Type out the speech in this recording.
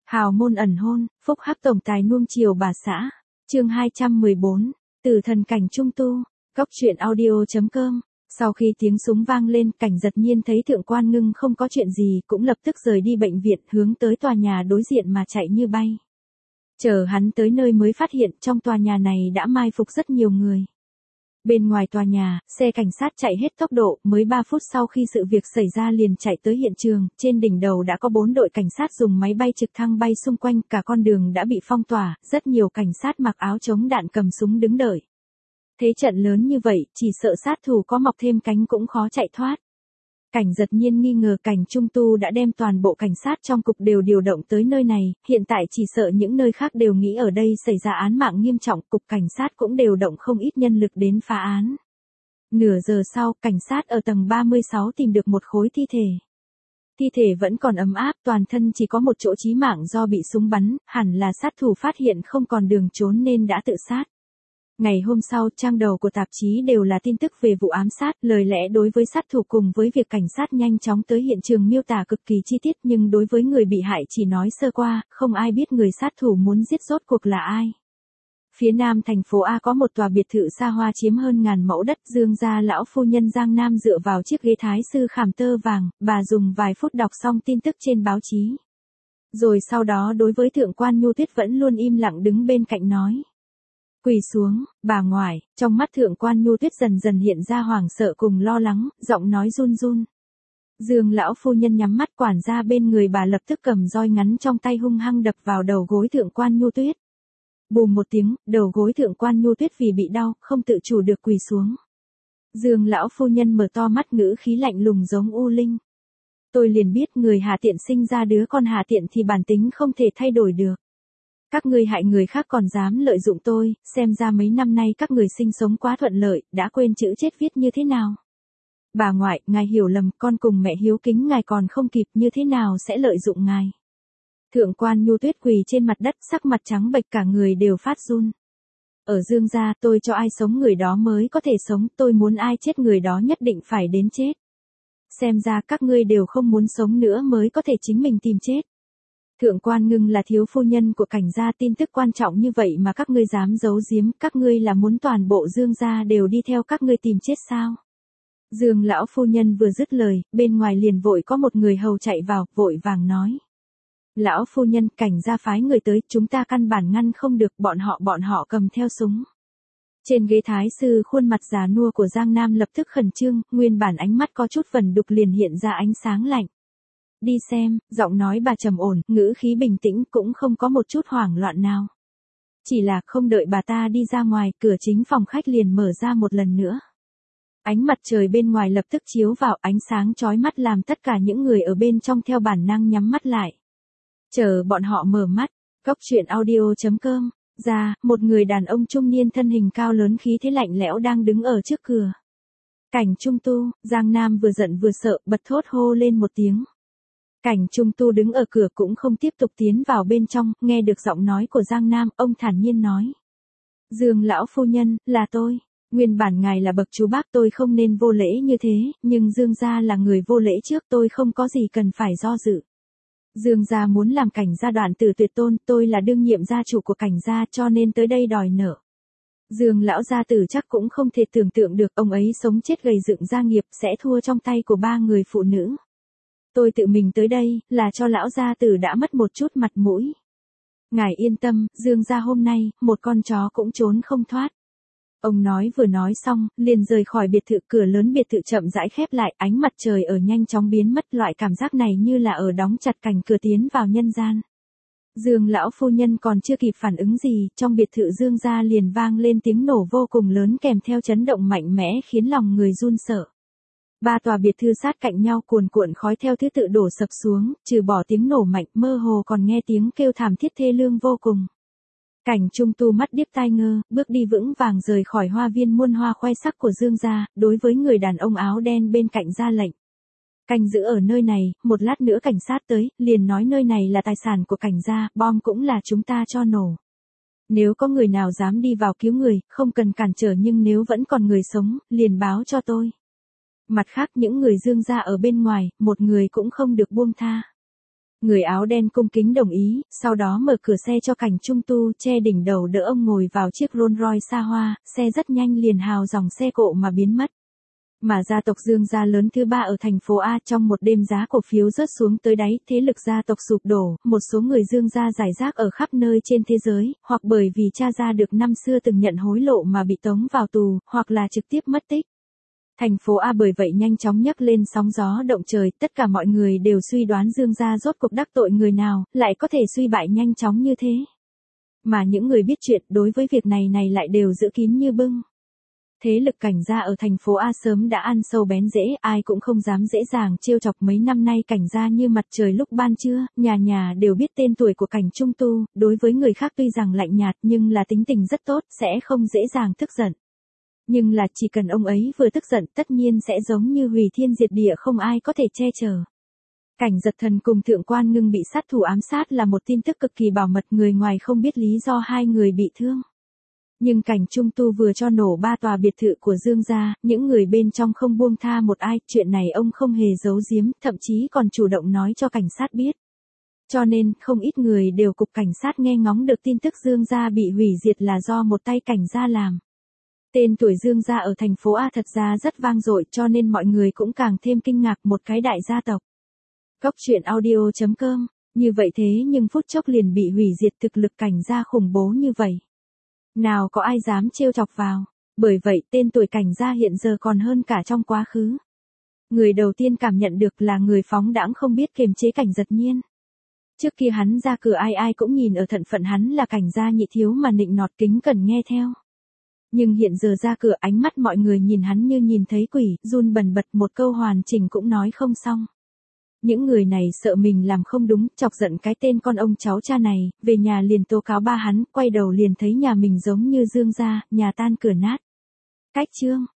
Hào môn ẩn hôn, phúc hắc tổng tài nuông chiều bà xã. Chương 214, Tử thần cảnh trung tu. Cóc truyện audio.com. Sau khi tiếng súng vang lên, Cảnh Giật Nhiên thấy Thượng Quan Ngưng không có chuyện gì, cũng lập tức rời đi bệnh viện, hướng tới tòa nhà đối diện mà chạy như bay. Chờ hắn tới nơi mới phát hiện trong tòa nhà này đã mai phục rất nhiều người. Bên ngoài tòa nhà, xe cảnh sát chạy hết tốc độ, mới 3 phút sau khi sự việc xảy ra liền chạy tới hiện trường, trên đỉnh đầu đã có 4 đội cảnh sát dùng máy bay trực thăng bay xung quanh, cả con đường đã bị phong tỏa, rất nhiều cảnh sát mặc áo chống đạn cầm súng đứng đợi. Thế trận lớn như vậy, chỉ sợ sát thủ có mọc thêm cánh cũng khó chạy thoát. Cảnh Giật Nhiên nghi ngờ Cảnh Trung Tu đã đem toàn bộ cảnh sát trong cục đều điều động tới nơi này, hiện tại chỉ sợ những nơi khác đều nghĩ ở đây xảy ra án mạng nghiêm trọng, cục cảnh sát cũng đều động không ít nhân lực đến phá án. Nửa giờ sau, cảnh sát ở tầng 36 tìm được một khối thi thể. Thi thể vẫn còn ấm áp, toàn thân chỉ có một chỗ chí mạng do bị súng bắn, hẳn là sát thủ phát hiện không còn đường trốn nên đã tự sát. Ngày hôm sau, trang đầu của tạp chí đều là tin tức về vụ ám sát, lời lẽ đối với sát thủ cùng với việc cảnh sát nhanh chóng tới hiện trường miêu tả cực kỳ chi tiết, nhưng đối với người bị hại chỉ nói sơ qua, không ai biết người sát thủ muốn giết rốt cuộc là ai. Phía nam thành phố A có một tòa biệt thự xa hoa chiếm hơn 1000 mẫu đất, Dương gia lão phu nhân Giang Nam dựa vào chiếc ghế thái sư khảm tơ vàng, bà dùng vài phút đọc xong tin tức trên báo chí. Rồi sau đó đối với Thượng quan Nhu Tuyết vẫn luôn im lặng đứng bên cạnh nói. Quỳ xuống, bà ngoại, trong mắt Thượng quan Nhu Tuyết dần dần hiện ra hoảng sợ cùng lo lắng, giọng nói run run. Dương lão phu nhân nhắm mắt, quản gia bên người bà lập tức cầm roi ngắn trong tay hung hăng đập vào đầu gối Thượng quan Nhu Tuyết. Bùm một tiếng, đầu gối Thượng quan Nhu Tuyết vì bị đau, không tự chủ được quỳ xuống. Dương lão phu nhân mở to mắt, ngữ khí lạnh lùng giống u linh. Tôi liền biết người Hà Tiện sinh ra đứa con Hà Tiện thì bản tính không thể thay đổi được. Các ngươi hại người khác còn dám lợi dụng tôi, xem ra mấy năm nay các người sinh sống quá thuận lợi, đã quên chữ chết viết như thế nào. Bà ngoại, ngài hiểu lầm, con cùng mẹ hiếu kính ngài còn không kịp, như thế nào sẽ lợi dụng ngài. Thượng quan Nhu Tuyết quỳ trên mặt đất, sắc mặt trắng bệch, cả người đều phát run. Ở Dương gia, tôi cho ai sống người đó mới có thể sống, tôi muốn ai chết người đó nhất định phải đến chết. Xem ra các ngươi đều không muốn sống nữa mới có thể chính mình tìm chết. Thượng quan Ngưng là thiếu phu nhân của Cảnh gia, tin tức quan trọng như vậy mà các ngươi dám giấu giếm, các ngươi là muốn toàn bộ Dương gia đều đi theo các ngươi tìm chết sao? Dương lão phu nhân vừa dứt lời, bên ngoài liền vội có một người hầu chạy vào, vội vàng nói. Lão phu nhân, Cảnh gia phái người tới, chúng ta căn bản ngăn không được, bọn họ cầm theo súng. Trên ghế thái sư, khuôn mặt già nua của Giang Nam lập tức khẩn trương, nguyên bản ánh mắt có chút vẩn đục liền hiện ra ánh sáng lạnh. Đi xem, giọng nói bà trầm ổn, ngữ khí bình tĩnh, cũng không có một chút hoảng loạn nào. Chỉ là không đợi bà ta đi ra ngoài, cửa chính phòng khách liền mở ra một lần nữa. Ánh mặt trời bên ngoài lập tức chiếu vào, ánh sáng chói mắt làm tất cả những người ở bên trong theo bản năng nhắm mắt lại. Chờ bọn họ mở mắt, Cóc truyện audio.com, ra, một người đàn ông trung niên thân hình cao lớn khí thế lạnh lẽo đang đứng ở trước cửa. Cảnh Trung Tu, Giang Nam vừa giận vừa sợ, bật thốt hô lên một tiếng. Cảnh Trung Tu đứng ở cửa cũng không tiếp tục tiến vào bên trong, nghe được giọng nói của Giang Nam, ông thản nhiên nói. Dương lão phu nhân, là tôi. Nguyên bản ngài là bậc chú bác, tôi không nên vô lễ như thế, nhưng Dương gia là người vô lễ trước, tôi không có gì cần phải do dự. Dương gia muốn làm Cảnh gia đoạn tử tuyệt tôn, tôi là đương nhiệm gia chủ của Cảnh gia cho nên tới đây đòi nợ. Dương lão gia tử chắc cũng không thể tưởng tượng được ông ấy sống chết gầy dựng gia nghiệp sẽ thua trong tay của 3 người phụ nữ. Tôi tự mình tới đây, là cho lão gia tử đã mất một chút mặt mũi. Ngài yên tâm, Dương gia hôm nay, một con chó cũng trốn không thoát. Ông nói vừa nói xong, liền rời khỏi biệt thự, cửa lớn biệt thự chậm rãi khép lại, ánh mặt trời ở nhanh chóng biến mất, loại cảm giác này như là ở đóng chặt cành cửa tiến vào nhân gian. Dương lão phu nhân còn chưa kịp phản ứng gì, trong biệt thự Dương gia liền vang lên tiếng nổ vô cùng lớn kèm theo chấn động mạnh mẽ khiến lòng người run sợ. 3 tòa biệt thự sát cạnh nhau cuồn cuộn khói theo thứ tự đổ sập xuống, trừ bỏ tiếng nổ mạnh, mơ hồ còn nghe tiếng kêu thảm thiết thê lương vô cùng. Cảnh Trung Tu mắt điếc tai ngơ, bước đi vững vàng rời khỏi hoa viên muôn hoa khoe sắc của Dương gia, đối với người đàn ông áo đen bên cạnh ra lệnh. Canh giữ ở nơi này, một lát nữa cảnh sát tới, liền nói nơi này là tài sản của Cảnh gia, bom cũng là chúng ta cho nổ. Nếu có người nào dám đi vào cứu người, không cần cản trở, nhưng nếu vẫn còn người sống, liền báo cho tôi. Mặt khác những người Dương gia ở bên ngoài, một người cũng không được buông tha. Người áo đen cung kính đồng ý, sau đó mở cửa xe cho Cảnh Trung Tu che đỉnh đầu đỡ ông ngồi vào chiếc Rolls Royce xa hoa, xe rất nhanh liền hào dòng xe cộ mà biến mất. Mà gia tộc Dương gia lớn thứ ba ở thành phố A trong một đêm giá cổ phiếu rớt xuống tới đáy, thế lực gia tộc sụp đổ, một số người Dương gia rải rác ở khắp nơi trên thế giới, hoặc bởi vì cha gia được năm xưa từng nhận hối lộ mà bị tống vào tù, hoặc là trực tiếp mất tích. Thành phố A bởi vậy nhanh chóng nhấc lên sóng gió động trời, tất cả mọi người đều suy đoán Dương gia rốt cuộc đắc tội người nào, lại có thể suy bại nhanh chóng như thế. Mà những người biết chuyện đối với việc này lại đều giữ kín như bưng. Thế lực Cảnh gia ở thành phố A sớm đã ăn sâu bén rễ, ai cũng không dám dễ dàng trêu chọc. Mấy năm nay Cảnh gia như mặt trời lúc ban trưa, nhà nhà đều biết tên tuổi của Cảnh Trung Tu, đối với người khác tuy rằng lạnh nhạt nhưng là tính tình rất tốt, sẽ không dễ dàng tức giận. Nhưng là chỉ cần ông ấy vừa tức giận tất nhiên sẽ giống như hủy thiên diệt địa, không ai có thể che chở. Cảnh Giật Thần cùng Thượng Quan Ngưng bị sát thủ ám sát là một tin tức cực kỳ bảo mật, người ngoài không biết lý do hai người bị thương. Nhưng Cảnh Trung Tu vừa cho nổ 3 tòa biệt thự của Dương gia, những người bên trong không buông tha một ai, chuyện này ông không hề giấu giếm, thậm chí còn chủ động nói cho cảnh sát biết. Cho nên, không ít người đều cục cảnh sát nghe ngóng được tin tức Dương gia bị hủy diệt là do một tay Cảnh gia làm. Tên tuổi Dương gia ở thành phố A thật ra rất vang dội, cho nên mọi người cũng càng thêm kinh ngạc, một cái đại gia tộc. Góc truyện audio.com, như vậy thế nhưng phút chốc liền bị hủy diệt, thực lực Cảnh gia khủng bố như vậy. Nào có ai dám trêu chọc vào, bởi vậy tên tuổi Cảnh gia hiện giờ còn hơn cả trong quá khứ. Người đầu tiên cảm nhận được là người phóng đãng không biết kiềm chế Cảnh Giật Nhiên. Trước kia hắn ra cửa ai cũng nhìn ở thận phận hắn là Cảnh gia nhị thiếu mà nịnh nọt kính cẩn nghe theo. Nhưng hiện giờ ra cửa ánh mắt mọi người nhìn hắn như nhìn thấy quỷ, run bần bật, một câu hoàn chỉnh cũng nói không xong. Những người này sợ mình làm không đúng, chọc giận cái tên con ông cháu cha này, về nhà liền tố cáo ba hắn, quay đầu liền thấy nhà mình giống như Dương gia, nhà tan cửa nát. Cách chương